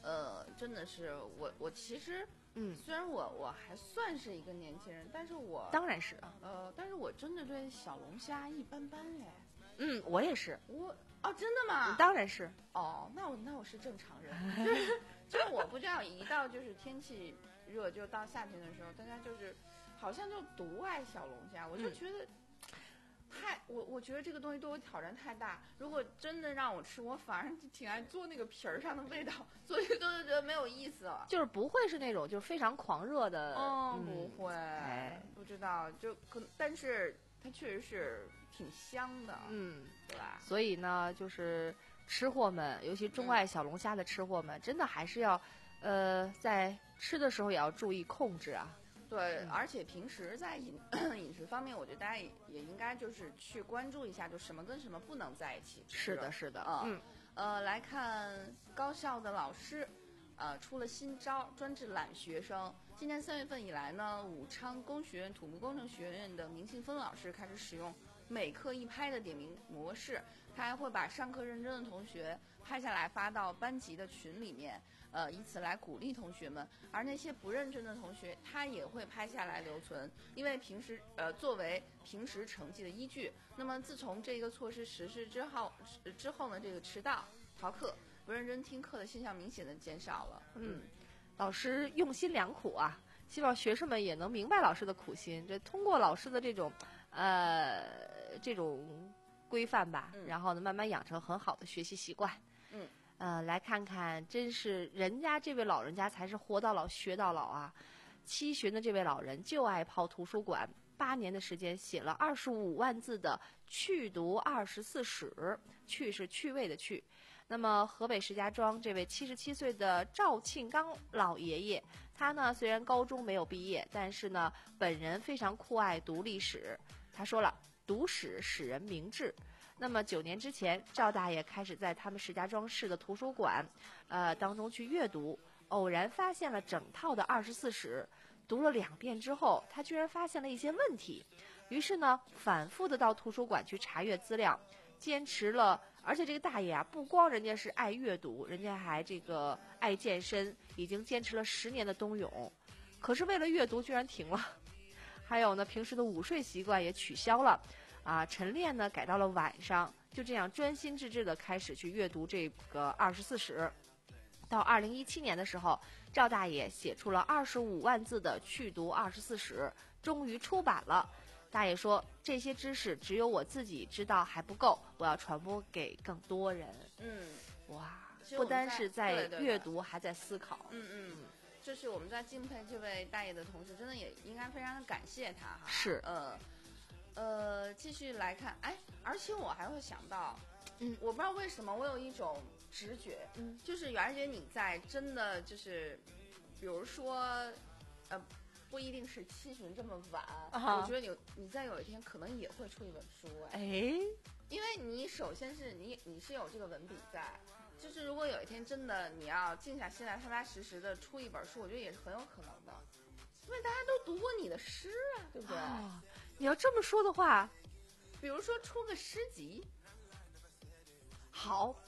呃，真的是我我其实。 嗯， 虽然我我还算是一个年轻人，但是我当然是呃，但是我真的对小龙虾一般般哎。 嗯，我也是。 我哦，真的吗？ 当然是。 哦，那我那我是正常人，就是就是我不知道，一到就是天气热，就到夏天的时候，大家就是好像就独爱小龙虾，我就觉得。嗯太我我觉得这个东西对我挑战太大。如果真的让我吃，我反而挺爱做那个皮儿上的味道，所以都是觉得没有意思了。 就是不会是那种就是非常狂热的。 哦， 嗯、 不会，哎，不知道，就可但是它确实是挺香的， 嗯， 对吧？ 所以呢，就是吃货们，尤其钟爱小龙虾的吃货们，嗯、真的还是要，呃，在吃的时候也要注意控制啊。 对，而且平时在饮饮食方面，我觉得大家也也应该就是去关注一下，就什么跟什么不能在一起吃。 是的，是的， 嗯，呃，来看高校的老师，呃，出了新招，专治懒学生。今年三月份以来呢，武昌工学院土木工程学院的明信峰老师开始使用每课一拍的点名模式，他还会把上课认真的同学拍下来发到班级的群里面。呃，以此来鼓励同学们，而那些不认真的同学，他也会拍下来留存，因为平时呃作为平时成绩的依据。那么自从这个措施实施之后，之后呢，这个迟到、逃课、不认真听课的现象明显的减少了。 嗯，老师用心良苦啊，希望学生们也能明白老师的苦心。这通过老师的这种呃这种规范吧， 嗯、 然后呢，慢慢养成很好的学习习惯。 嗯。 呃，来看看，真是人家这位老人家才是活到老学到老啊！七旬的这位老人就爱泡图书馆，八年的时间写了二十五万字的《趣读二十四史》，趣是趣味的趣。那么，河北石家庄这位七十七岁的赵庆刚老爷爷，他呢虽然高中没有毕业，但是呢本人非常酷爱读历史。他说了，读史使人明智。那么九年之前，赵大爷开始在他们石家庄市的图书馆，呃当中去阅读，偶然发现了整套的二十四史，读了两遍之后，他居然发现了一些问题，于是呢，反复的到图书馆去查阅资料，坚持了，而且这个大爷啊，不光人家是爱阅读，人家还这个爱健身，已经坚持了十年的冬泳，可是为了阅读居然停了，还有呢，平时的午睡习惯也取消了。啊，晨练呢改到了晚上，就这样专心致志的开始去阅读这个二十四史。到二零一七年的时候，赵大爷写出了二十五万字的《趣读二十四史》，终于出版了。大爷说，这些知识只有我自己知道还不够，我要传播给更多人。 嗯， 哇，不单是在阅读，还在思考。 嗯嗯，这是我们在敬佩这位大爷的同时，真的也应该非常的感谢他哈。 是， 呃。呃，继续来看，哎，而且我还会想到， 嗯， 我不知道为什么，我有一种直觉， 嗯， 就是袁儿姐你在真的就是，比如说，呃，不一定是七旬这么晚，啊、我觉得你你在有一天可能也会出一本书，哎，因为你首先是你你是有这个文笔在，就是如果有一天真的你要静下心来踏踏实实的出一本书，我觉得也是很有可能的，因为大家都读过你的诗啊，对不对？ 啊你要这么说的话， 比如说出个诗集， 好，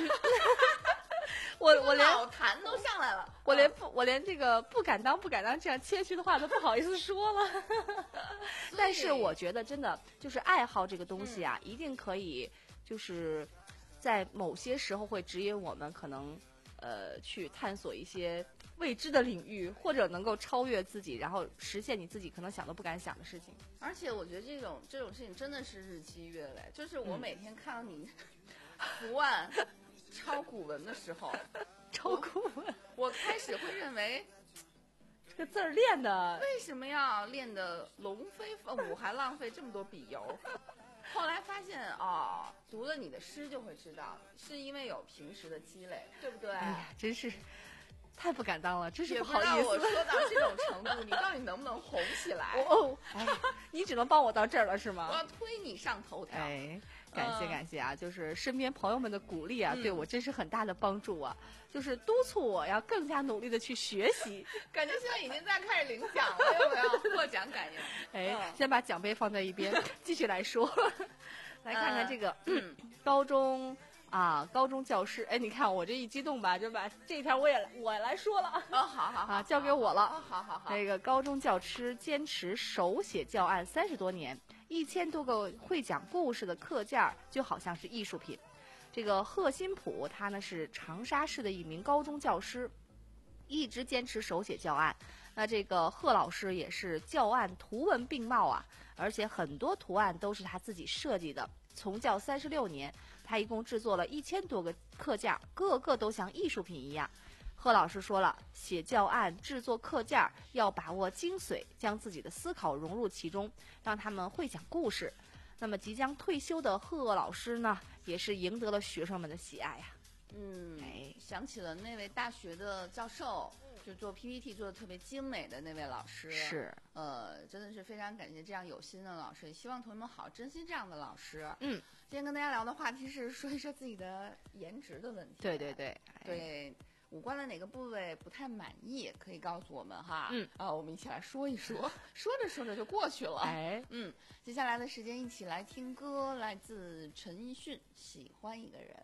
我我连老坛都上来了， 我连不我连这个不敢当不敢当这样谦虚的话都不好意思说了。但是我觉得真的就是爱好这个东西啊，嗯、一定可以就是在某些时候会指引我们可能呃去探索一些未知的领域，或者能够超越自己，然后实现你自己可能想都不敢想的事情。 而且我觉得这种这种事情真的是日积月累，就是我每天看到你图案、嗯、抄古文的时候， 抄古文， 我开始会认为这个字儿练的为什么要练的龙飞凤舞，还浪费这么多笔油？后来发现哦，读了你的诗就会知道，是因为有平时的积累，对不对？ 哎呀，真是太不敢当了，真是不好意思。 我说到这种程度，你到底能不能红起来？ 哦，哎，你只能帮我到这儿了是吗？ 我要推你上头条。 哎，感谢感谢啊！就是身边朋友们的鼓励啊， 嗯、 对我真是很大的帮助啊！就是督促我要更加努力的去学习。 感觉现在已经在开始领奖了，要不要获奖感言？ 哎， 嗯、 先把奖杯放在一边，继续来说。来看看这个、 嗯、 高中啊，高中教师，哎，你看我这一激动吧，就把这条我也我来说了啊， 哦，好好好， 啊，交给我了。 哦，好好好。 这个高中教师坚持手写教案三十多年，一千多个会讲故事的课件就好像是艺术品。这个贺新普他呢是长沙市的一名高中教师，一直坚持手写教案。那这个贺老师也是教案图文并茂啊，而且很多图案都是他自己设计的。从教三十六年，他一共制作了一千多个课件，个个都像艺术品一样。贺老师说了，写教案、制作课件要把握精髓，将自己的思考融入其中，让他们会讲故事。那么即将退休的贺老师呢，也是赢得了学生们的喜爱呀、啊。 嗯，哎，想起了那位大学的教授，就做 P P T 做的特别精美的那位老师， 是， 呃，真的是非常感谢这样有心的老师，也希望同学们好珍惜这样的老师。 嗯， 今天跟大家聊的话题是说一说自己的颜值的问题。 对对对， 对。五官的哪个部位不太满意，可以告诉我们哈。 嗯啊，我们一起来说一说，说着说着就过去了。 哎， 嗯，接下来的时间一起来听歌，来自陈奕迅，《喜欢一个人》。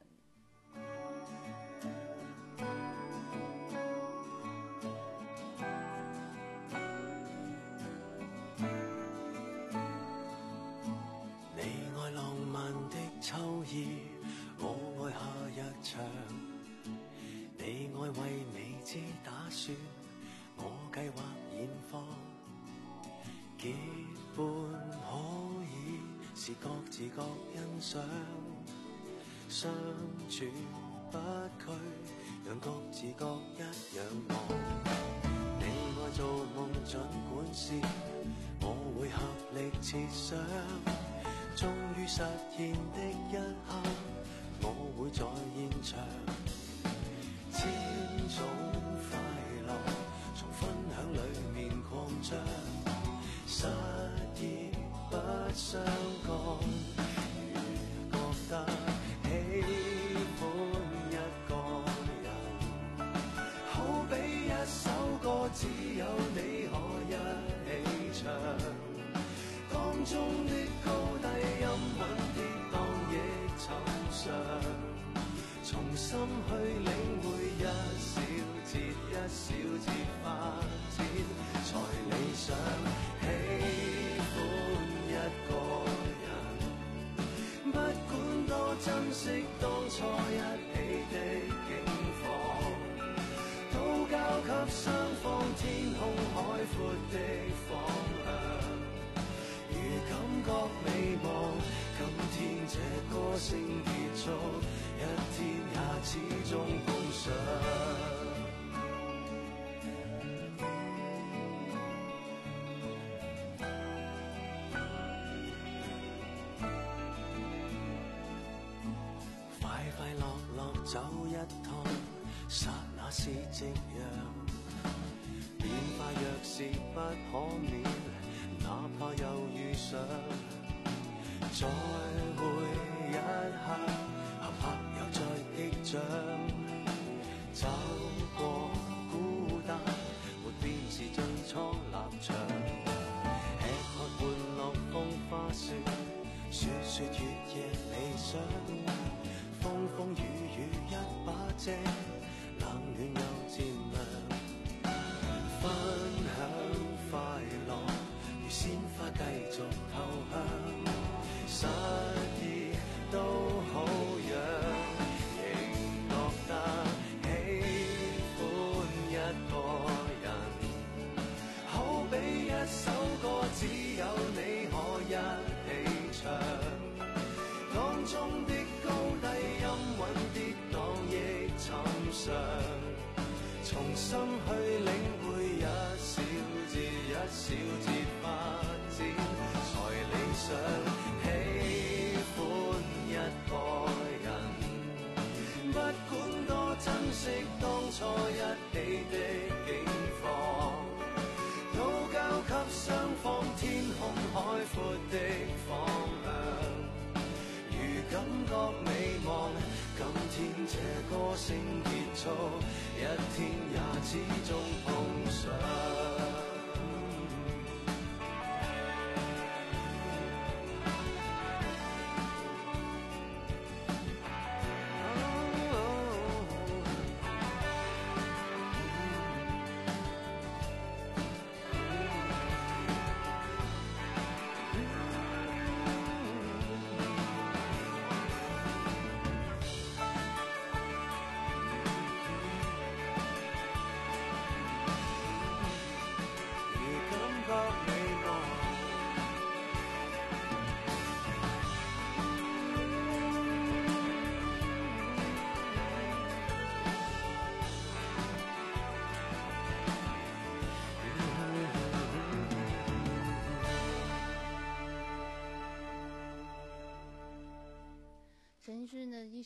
你愛浪漫的秋意，我愛夏日長。你愛為未知打算，我計劃現況。結伴可以是各自各欣賞，相處不拘，讓各自各一樣忙。你愛做夢盡管是，我會合力設想。終於實現的一刻，我會在現場。千種快樂從分享裡面擴張，失意不相干。如覺得喜歡一個人，好比一首歌，只有你可一起唱。當中的高低音韻跌宕亦尋常，重新去領會一小節一小節發展才理想。喜歡一個人，不管多珍惜當初一起的境況，都交給雙方天空海闊的方向。如感覺美望，今天這歌聲結束，一天也始終碰上。快快樂樂走一趟，剎那是夕陽。變化若是不可免，哪怕又遇上，再會一刻，合拍又再擊掌，走過孤單，沒變是最初立場。吃喝玩樂風花雪，說說月夜理想，風風雨雨一把遮，冷暖又漸涼。分享快樂，如鮮花繼續投向，失意都好樣，仍覺得喜歡一個人，好比一首歌，只有你可一起唱。當中的高低音韻跌宕亦尋常，重新去領會一小節一小節發展才理想。喜歡一個人，不管多珍惜當初一起的境況，都交給雙方天空海闊的方向。如感覺美望，今天這歌聲結束，一天也始終碰上。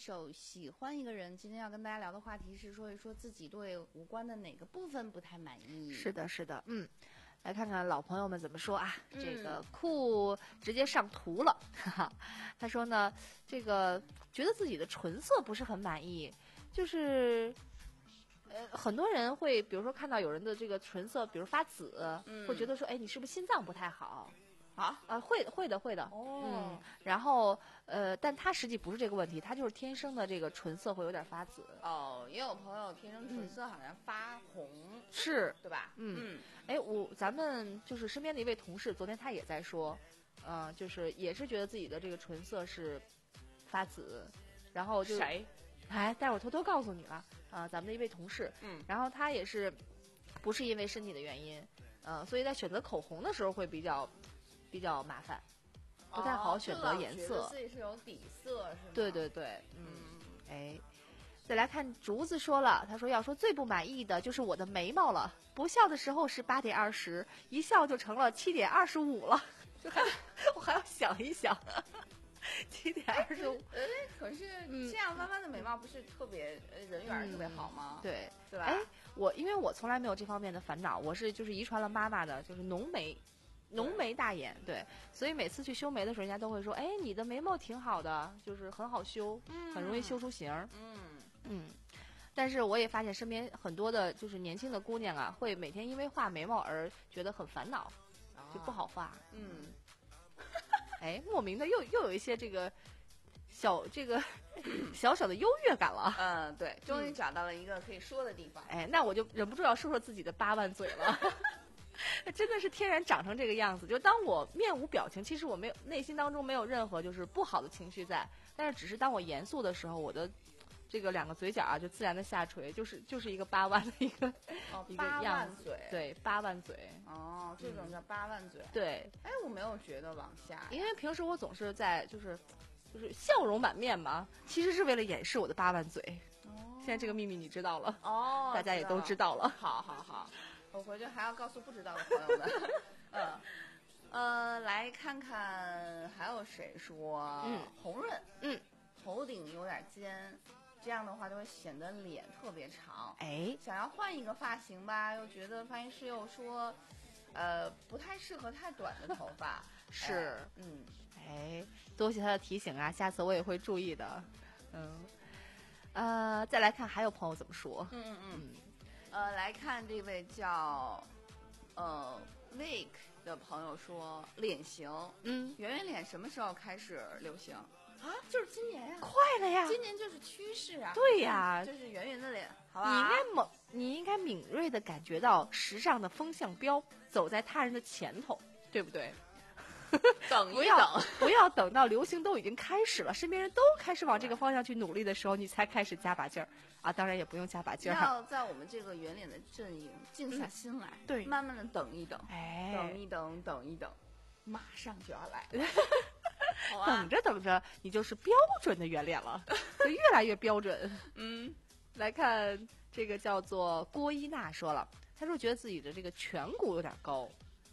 首《喜欢一个人》。今天要跟大家聊的话题是说一说自己对五官的哪个部分不太满意。 是的，是的，嗯。来看看老朋友们怎么说啊？ 嗯、 这个酷直接上图了，哈哈。他说呢，这个觉得自己的唇色不是很满意，就是呃，很多人会比如说看到有人的这个唇色，比如发紫， 嗯、 会觉得说，哎，你是不是心脏不太好？ 啊啊，会会的会的， 哦， 嗯，然后呃，但他实际不是这个问题，他就是天生的这个唇色会有点发紫。 哦，也有朋友天生唇色好像发红， 嗯、是， 对吧？ 嗯，哎、嗯，我咱们就是身边的一位同事，昨天他也在说，呃，就是也是觉得自己的这个唇色是发紫，然后就谁？ 哎，待会儿偷偷告诉你了，啊、呃，咱们的一位同事， 嗯， 然后他也是不是因为身体的原因，呃，所以在选择口红的时候会比较。比较麻烦，不太好选择颜色。 哦、自己是有底色是吗？ 对对对，嗯，哎，再来看竹子说了，他说要说最不满意的就是我的眉毛了，不笑的时候是八点二十，一笑就成了七点二十五了，就还我还要想一想，七点二十五。 哎，可是这样弯弯的眉毛不是特别人缘特别好吗？ 嗯、对， 对吧？ 哎，我因为我从来没有这方面的烦恼，我是就是遗传了妈妈的，就是浓眉。浓眉大眼，对，所以每次去修眉的时候，人家都会说：“哎，你的眉毛挺好的，就是很好修， 嗯、 很容易修出型。” 嗯嗯。但是我也发现身边很多的，就是年轻的姑娘啊，会每天因为画眉毛而觉得很烦恼，就不好画。 嗯。 哎，莫名的又又有一些这个小这个小小的优越感了。 嗯，对，终于找到了一个可以说的地方。 哎，那我就忍不住要说说自己的八万嘴了。真的是天然长成这个样子，就当我面无表情，其实我没有内心当中没有任何就是不好的情绪在，但是只是当我严肃的时候，我的这个两个嘴角啊就自然的下垂，就是就是一个八万的一个、 哦、 一个样子， 嘴， 对，八万嘴。 哦，这种叫八万嘴。 嗯、对， 哎，我没有觉得往下， 因为平时我总是在就是就是笑容满面嘛，其实是为了掩饰我的八万嘴。哦，现在这个秘密你知道了哦， 大家也都知道了。 好好好。我回去还要告诉不知道的朋友们。嗯，呃，来看看还有谁说， 嗯， 红润， 嗯， 头顶有点尖，这样的话就会显得脸特别长。 哎， 想要换一个发型吧，又觉得发型师又说，呃，不太适合太短的头发。 是， 哎嗯， 哎，多谢他的提醒啊，下次我也会注意的。嗯，呃，再来看还有朋友怎么说。 嗯嗯嗯。呃，来看这位叫呃 Vic 的朋友说，脸型， 嗯， 圆圆脸什么时候开始流行啊？就是今年呀、啊， 快了呀， 今年就是趋势啊。 对呀， 就是圆圆的脸，好吧？ 你应该猛，你应该敏锐的感觉到时尚的风向标走在他人的前头，对不对？ 等一等， 不要不要等到流行都已经开始了，身边人都开始往这个方向去努力的时候，你才开始加把劲儿啊！当然也不用加把劲儿， 要在我们这个圆脸的阵营静下心来， 嗯、对， 慢慢的等一等， 哎， 等一等，等一等，马上就要来了。等着等着，你就是标准的圆脸了，就越来越标准。 嗯， 来看这个叫做郭一娜说了，她说觉得自己的这个颧骨有点高。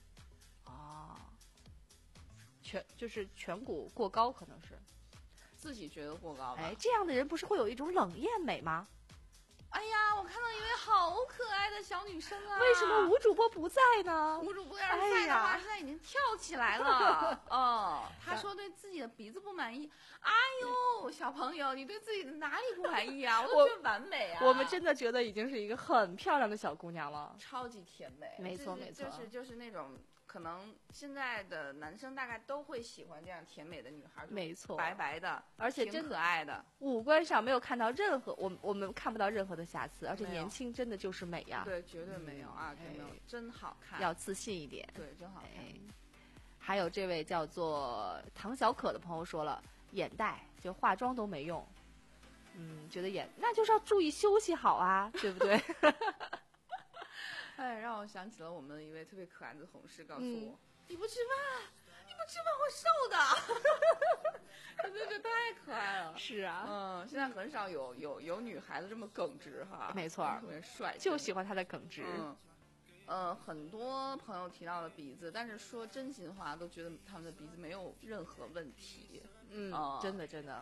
颧就是颧骨过高，可能是自己觉得过高吧。 哎，这样的人不是会有一种冷艳美吗？ 哎呀，我看到一位好可爱的小女生啊！ 为什么吴主播不在呢？ 吴主播要是在的话，现在已经跳起来了。哦，她说对自己的鼻子不满意。哎呦，小朋友，你对自己的哪里不满意啊？我都觉得完美啊！ 我们真的觉得已经是一个很漂亮的小姑娘了， 超级甜美。 没错没错， 就是就是那种。可能现在的男生大概都会喜欢这样甜美的女孩， 没错， 白白的， 而且挺可爱的， 五官上没有看到任何，我我们看不到任何的瑕疵，而且年轻真的就是美呀， 对，绝对没有啊，真没有，真好看， 要自信一点， 对，真好看。 还有这位叫做唐小可的朋友说了，眼袋就化妆都没用，嗯，觉得眼那就是要注意休息好啊，对不对？ 哎，让我想起了我们的一位特别可爱的同事，告诉我：“ 嗯、 你不吃饭，你不吃饭会瘦的。”真的是太可爱了。 是啊， 嗯，现在很少有有有女孩子这么耿直哈。 没错， 特别帅， 就喜欢他的耿直。 嗯，呃，很多朋友提到了鼻子，但是说真心话，都觉得他们的鼻子没有任何问题。 嗯， 呃、 真的真的。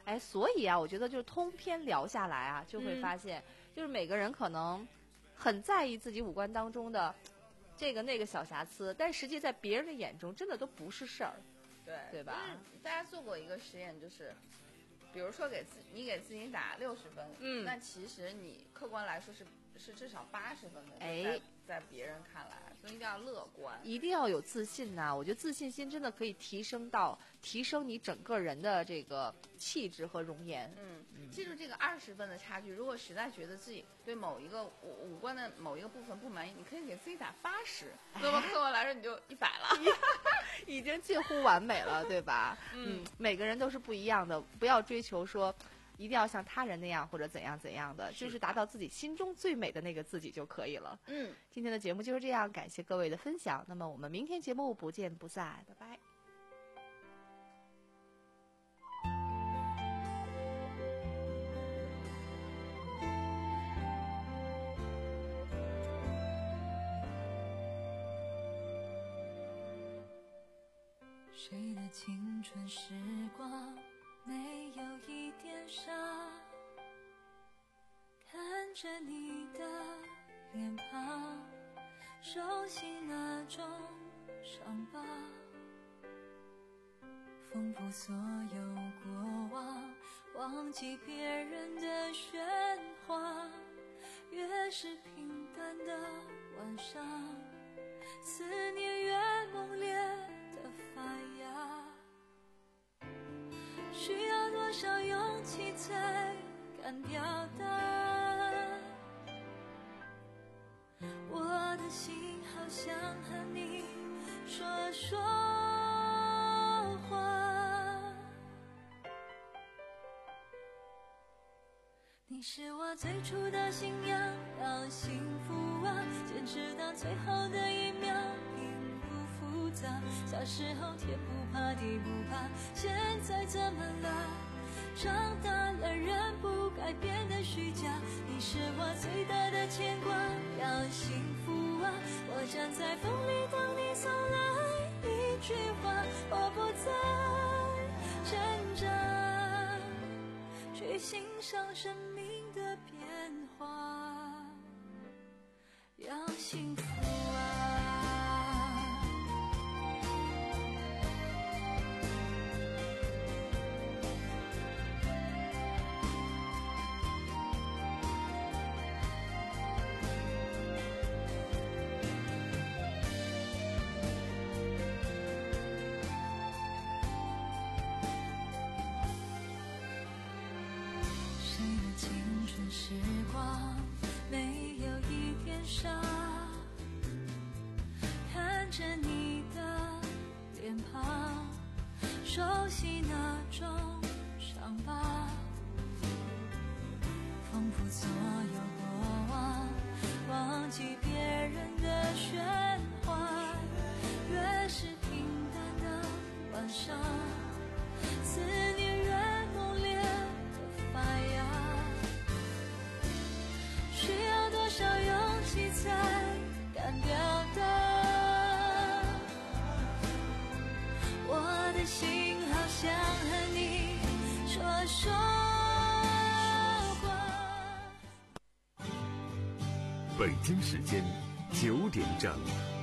哎，所以啊，我觉得就是通篇聊下来啊，就会发现，嗯、就是每个人可能很在意自己五官当中的这个那个小瑕疵，但实际在别人的眼中，真的都不是事儿， 对对吧？ 就是大家做过一个实验，就是比如说给自你给自己打六十分，嗯，那其实你客观来说是是至少八十分的， 哎， 在在别人看来，所以一定要乐观， 一定要有自信呐、啊！我觉得自信心真的可以提升到提升你整个人的这个气质和容颜。 嗯，嗯记住这个二十分的差距，如果实在觉得自己对某一个五五官的某一个部分不满意，你可以给自己打八十，那么客观来说你就一百了， 已经近乎完美了，对吧？嗯，嗯每个人都是不一样的，不要追求说一定要像他人那样或者怎样怎样的，就是达到自己心中最美的那个自己就可以了。 嗯， 今天的节目就是这样，感谢各位的分享。那么我们明天节目不见不散，拜拜。 谁的青春时光没有一点伤，看着你的脸庞，熟悉那种伤疤，丰富所有过往，忘记别人的喧哗，越是平淡的晚上，思念越猛烈的发芽，需要多少勇气才敢表达？我的心好想和你说说话，你是我最初的信仰，要幸福啊，坚持到最后的一秒，并不复杂。小时候天不怕地不怕，现在怎么了？长大了人不该变得虚假，你是我最大的牵挂，要幸福啊！我站在风里等你送来一句话，我不再挣扎，去欣赏生命的变化，要幸福啊！时光没有一点伤，看着你的脸庞，熟悉那种伤疤，丰富所有过往，忘记别人的喧哗，越是平淡的晚上，思念越猛烈的发芽，需要多少勇气才敢表达？我的心好想和你说说话。 北京时间九点整。